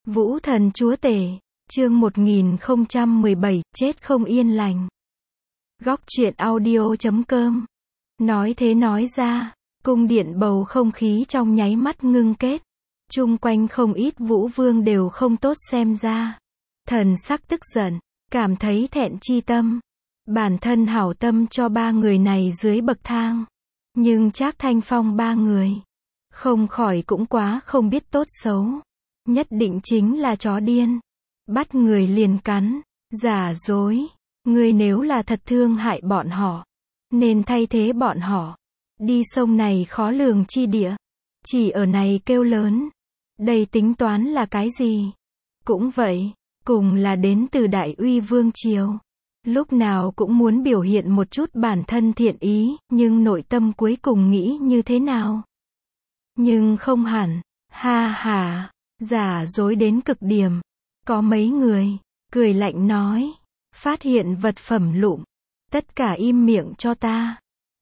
Vũ thần chúa tể, chương 1017, chết không yên lành. Góc truyện audio.com. Nói thế nói ra, cung điện bầu không khí trong nháy mắt ngưng kết. Chung quanh không ít vũ vương đều không tốt xem ra. Thần sắc tức giận, cảm thấy thẹn chi tâm. Bản thân hảo tâm cho ba người này dưới bậc thang. Nhưng Trác Thanh Phong ba người, không khỏi cũng quá không biết tốt xấu. Nhất định chính là chó điên. Bắt người liền cắn, giả dối. Ngươi nếu là thật thương hại bọn họ, nên thay thế bọn họ. Đi sông này khó lường chi địa. Chỉ ở này kêu lớn. Đây tính toán là cái gì? Cũng vậy, cùng là đến từ Đại Uy Vương Triều. Lúc nào cũng muốn biểu hiện một chút bản thân thiện ý, nhưng nội tâm cuối cùng nghĩ như thế nào? Nhưng không hẳn, ha ha, giả dối đến cực điểm. Có mấy người, cười lạnh nói, phát hiện vật phẩm lụm, tất cả im miệng cho ta.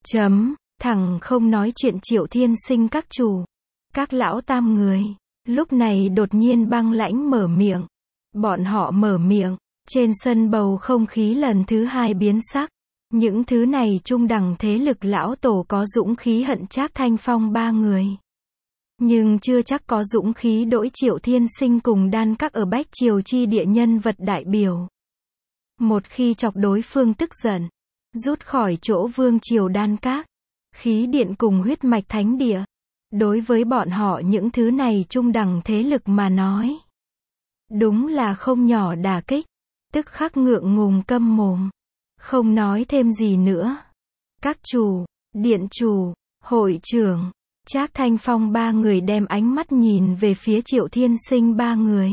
Thẳng không nói chuyện Triệu Thiên Sinh các chủ, các lão tam người, lúc này đột nhiên băng lãnh mở miệng. Bọn họ mở miệng, trên sân bầu không khí lần thứ hai biến sắc. Những thứ này trung đẳng thế lực lão tổ có dũng khí hận Trác Thanh Phong ba người. Nhưng chưa chắc có dũng khí đối Triệu Thiên Sinh cùng đan các ở Bách Triều chi địa nhân vật đại biểu. Một khi chọc đối phương tức giận, rút khỏi chỗ Vương Triều đan các, khí điện cùng huyết mạch thánh địa. Đối với bọn họ những thứ này trung đẳng thế lực mà nói, đúng là không nhỏ đả kích. Tức khắc ngượng ngùng câm mồm, không nói thêm gì nữa. Các chủ, điện chủ, hội trưởng, Trác Thanh Phong ba người đem ánh mắt nhìn về phía Triệu Thiên Sinh ba người.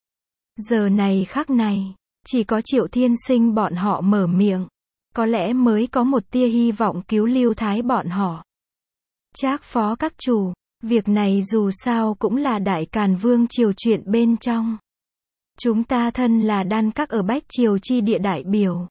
Giờ này khắc này, chỉ có Triệu Thiên Sinh bọn họ mở miệng, có lẽ mới có một tia hy vọng cứu Lưu Thái bọn họ. Trác phó các chủ, việc này dù sao cũng là Đại Càn Vương Triều chuyện bên trong. Chúng ta thân là đan các ở Bách Triều chi địa đại biểu,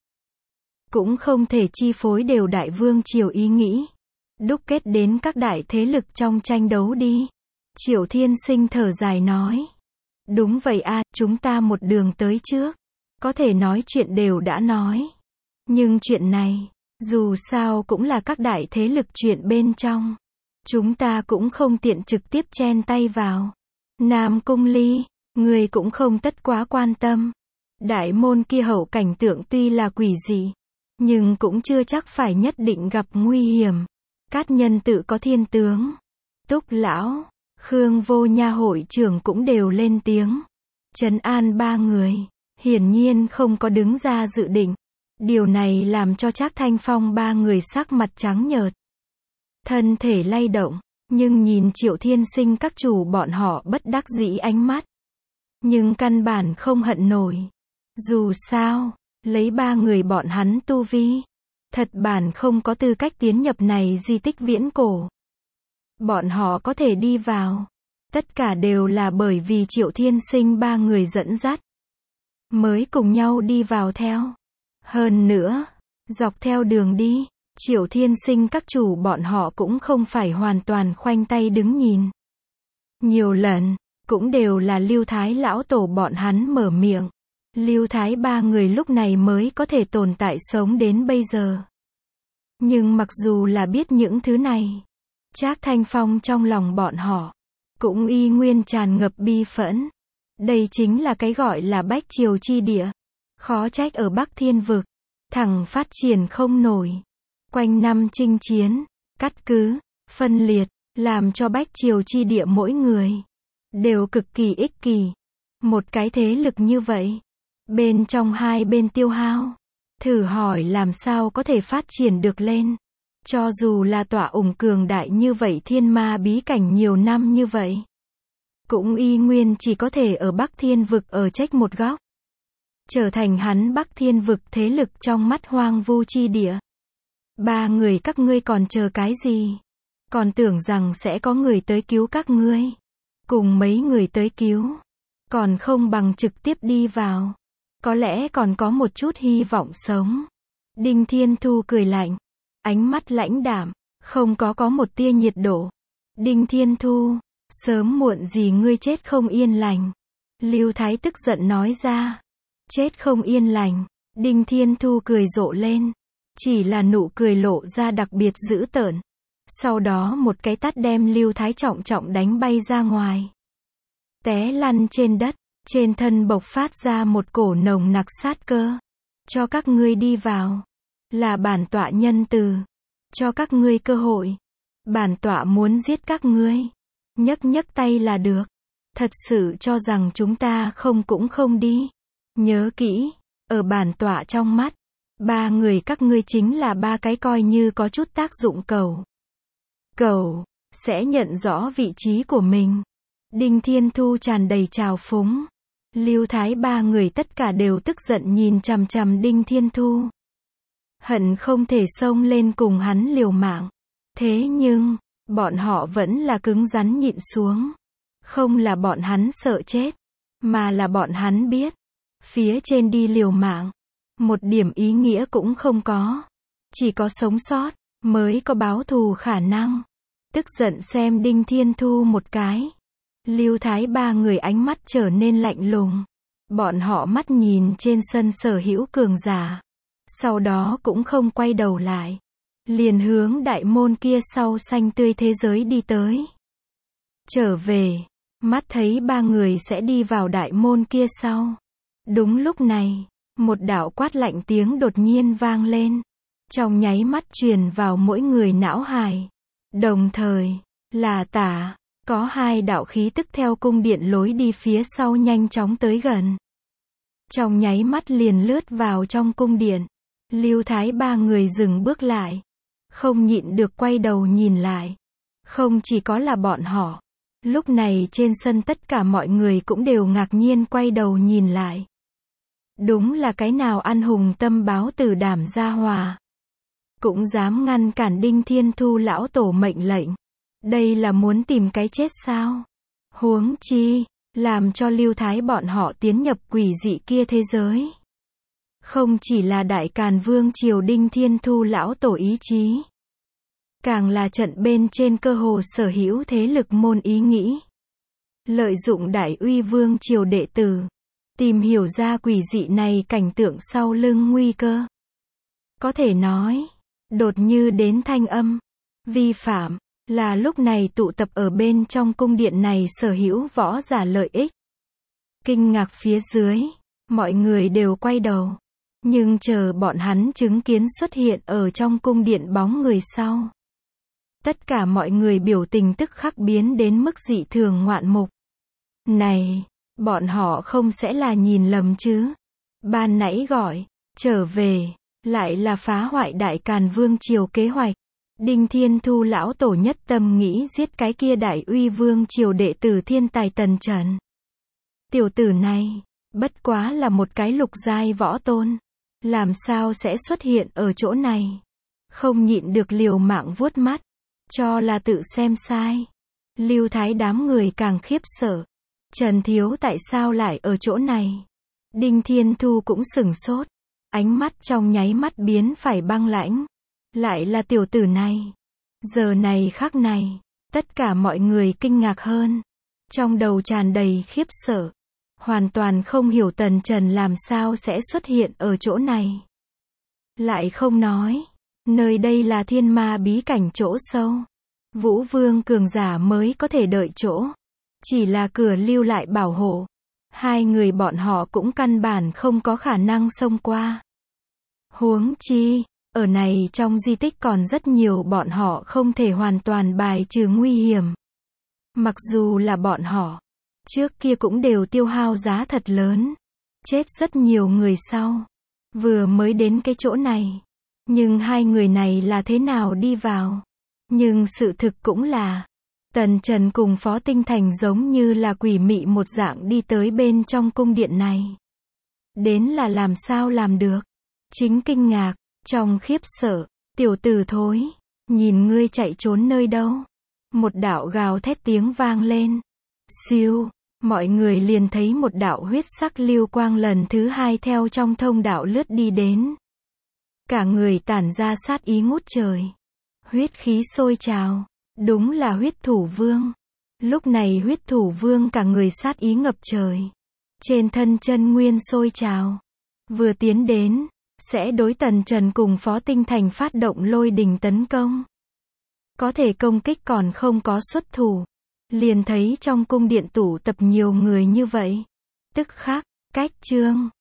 cũng không thể chi phối đều Đại Vương Triều ý nghĩ, đúc kết đến các đại thế lực trong tranh đấu đi. Triệu Thiên Sinh thở dài nói. Đúng vậy a, chúng ta một đường tới trước, có thể nói chuyện đều đã nói. Nhưng chuyện này, dù sao cũng là các đại thế lực chuyện bên trong. Chúng ta cũng không tiện trực tiếp chen tay vào. Nam Cung Ly, người cũng không tất quá quan tâm. Đại môn kia hậu cảnh tượng tuy là quỷ dị, nhưng cũng chưa chắc phải nhất định gặp nguy hiểm. Cát nhân tự có thiên tướng. Túc lão, Khương Vô Nha hội trưởng cũng đều lên tiếng. Trấn an ba người, hiển nhiên không có đứng ra dự định. Điều này làm cho Trác Thanh Phong ba người sắc mặt trắng nhợt. Thân thể lay động, nhưng nhìn Triệu Thiên Sinh các chủ bọn họ bất đắc dĩ ánh mắt. Nhưng căn bản không hận nổi. Dù sao, lấy ba người bọn hắn tu vi, thật bản không có tư cách tiến nhập này di tích viễn cổ. Bọn họ có thể đi vào, tất cả đều là bởi vì Triệu Thiên Sinh ba người dẫn dắt, mới cùng nhau đi vào theo. Hơn nữa, dọc theo đường đi, Triệu Thiên Sinh các chủ bọn họ cũng không phải hoàn toàn khoanh tay đứng nhìn. Nhiều lần, cũng đều là Lưu Thái lão tổ bọn hắn mở miệng. Lưu Thái ba người lúc này mới có thể tồn tại sống đến bây giờ. Nhưng mặc dù là biết những thứ này, Trác Thanh Phong trong lòng bọn họ cũng y nguyên tràn ngập bi phẫn. Đây chính là cái gọi là Bách Triều chi địa. Khó trách ở Bắc Thiên Vực, thẳng phát triển không nổi. Quanh năm chinh chiến, cắt cứ, phân liệt, làm cho Bách Triều chi địa mỗi người đều cực kỳ ích kỷ. Một cái thế lực như vậy, bên trong hai bên tiêu hao, thử hỏi làm sao có thể phát triển được lên. Cho dù là tọa ủng cường đại như vậy thiên ma bí cảnh nhiều năm như vậy, cũng y nguyên chỉ có thể ở Bắc Thiên Vực ở trách một góc. Trở thành hắn Bắc Thiên Vực thế lực trong mắt hoang vu chi địa. Ba người các ngươi còn chờ cái gì? Còn tưởng rằng sẽ có người tới cứu các ngươi. Cùng mấy người tới cứu, còn không bằng trực tiếp đi vào. Có lẽ còn có một chút hy vọng sống. Đinh Thiên Thu cười lạnh, ánh mắt lãnh đạm, không có một tia nhiệt độ. Đinh Thiên Thu, sớm muộn gì ngươi chết không yên lành. Lưu Thái tức giận nói ra. Chết không yên lành. Đinh Thiên Thu cười rộ lên. Chỉ là nụ cười lộ ra đặc biệt dữ tợn. Sau đó một cái tát đem Lưu Thái trọng trọng đánh bay ra ngoài. Té lăn trên đất, trên thân bộc phát ra một cổ nồng nặc sát cơ. Cho các ngươi đi vào. Là bản tọa nhân từ. Cho các ngươi cơ hội. Bản tọa muốn giết các ngươi. Nhấc nhấc tay là được. Thật sự cho rằng chúng ta không cũng không đi. Nhớ kỹ, ở bản tọa trong mắt, ba người các ngươi chính là ba cái coi như có chút tác dụng cầu. Cầu, sẽ nhận rõ vị trí của mình. Đinh Thiên Thu tràn đầy trào phúng. Lưu Thái ba người tất cả đều tức giận nhìn chằm chằm Đinh Thiên Thu. Hận không thể xông lên cùng hắn liều mạng. Thế nhưng, bọn họ vẫn là cứng rắn nhịn xuống. Không là bọn hắn sợ chết, mà là bọn hắn biết. Phía trên đi liều mạng, một điểm ý nghĩa cũng không có. Chỉ có sống sót, mới có báo thù khả năng. Tức giận xem Đinh Thiên Thu một cái. Lưu Thái ba người ánh mắt trở nên lạnh lùng. Bọn họ mắt nhìn trên sân sở hữu cường giả. Sau đó cũng không quay đầu lại. Liền hướng đại môn kia sau xanh tươi thế giới đi tới. Trở về, mắt thấy ba người sẽ đi vào đại môn kia sau. Đúng lúc này, một đạo quát lạnh tiếng đột nhiên vang lên. Trong nháy mắt truyền vào mỗi người não hài. Đồng thời, là tả, có hai đạo khí tức theo cung điện lối đi phía sau nhanh chóng tới gần. Trong nháy mắt liền lướt vào trong cung điện. Lưu Thái ba người dừng bước lại. Không nhịn được quay đầu nhìn lại. Không chỉ có là bọn họ. Lúc này trên sân tất cả mọi người cũng đều ngạc nhiên quay đầu nhìn lại. Đúng là cái nào ăn hùng tâm báo tử đảm gia hòa. Cũng dám ngăn cản Đinh Thiên Thu lão tổ mệnh lệnh. Đây là muốn tìm cái chết sao? Huống chi, làm cho Lưu Thái bọn họ tiến nhập quỷ dị kia thế giới. Không chỉ là Đại Càn Vương triều Đinh Thiên Thu lão tổ ý chí. Càng là trận bên trên cơ hồ sở hữu thế lực môn ý nghĩ. Lợi dụng Đại Uy Vương triều đệ tử. Tìm hiểu ra quỷ dị này cảnh tượng sau lưng nguy cơ. Có thể nói, đột như đến thanh âm. Vi phạm, là lúc này tụ tập ở bên trong cung điện này sở hữu võ giả lợi ích. Kinh ngạc phía dưới, mọi người đều quay đầu. Nhưng chờ bọn hắn chứng kiến xuất hiện ở trong cung điện bóng người sau. Tất cả mọi người biểu tình tức khắc biến đến mức dị thường ngoạn mục. Này, bọn họ không sẽ là nhìn lầm chứ? Ban nãy gọi, trở về, lại là phá hoại Đại Càn Vương triều kế hoạch. Đinh Thiên Thu lão tổ nhất tâm nghĩ giết cái kia Đại Uy Vương triều đệ tử thiên tài Tần Trần. Tiểu tử này, bất quá là một cái lục giai võ tôn. Làm sao sẽ xuất hiện ở chỗ này? Không nhịn được liều mạng vuốt mắt. Cho là tự xem sai. Lưu Thái đám người càng khiếp sợ. Trần Thiếu tại sao lại ở chỗ này? Đinh Thiên Thu cũng sửng sốt. Ánh mắt trong nháy mắt biến phải băng lãnh. Lại là tiểu tử này. Giờ này khắc này, tất cả mọi người kinh ngạc hơn. Trong đầu tràn đầy khiếp sợ. Hoàn toàn không hiểu Tần Trần làm sao sẽ xuất hiện ở chỗ này. Lại không nói. Nơi đây là thiên ma bí cảnh chỗ sâu. Vũ Vương cường giả mới có thể đợi chỗ. Chỉ là cửa lưu lại bảo hộ. Hai người bọn họ cũng căn bản không có khả năng xông qua. Huống chi, ở này trong di tích còn rất nhiều bọn họ không thể hoàn toàn bài trừ nguy hiểm. Mặc dù là bọn họ, trước kia cũng đều tiêu hao giá thật lớn. Chết rất nhiều người sau. Vừa mới đến cái chỗ này. Nhưng hai người này là thế nào đi vào? Nhưng sự thực cũng là, Tần Trần cùng Phó Tinh Thành giống như là quỷ mị một dạng đi tới bên trong cung điện này. Đến là làm sao làm được? Chính kinh ngạc, trong khiếp sợ, tiểu tử thối, nhìn ngươi chạy trốn nơi đâu? Một đạo gào thét tiếng vang lên. Siêu, mọi người liền thấy một đạo huyết sắc lưu quang lần thứ hai theo trong thông đạo lướt đi đến. Cả người tản ra sát ý ngút trời. Huyết khí sôi trào. Đúng là huyết thủ vương. Lúc này huyết thủ vương cả người sát ý ngập trời. Trên thân chân nguyên sôi trào. Vừa tiến đến, sẽ đối Tần Trần cùng Phó Tinh Thành phát động lôi đình tấn công. Có thể công kích còn không có xuất thủ. Liền thấy trong cung điện tụ tập nhiều người như vậy. Tức khắc, cách chương.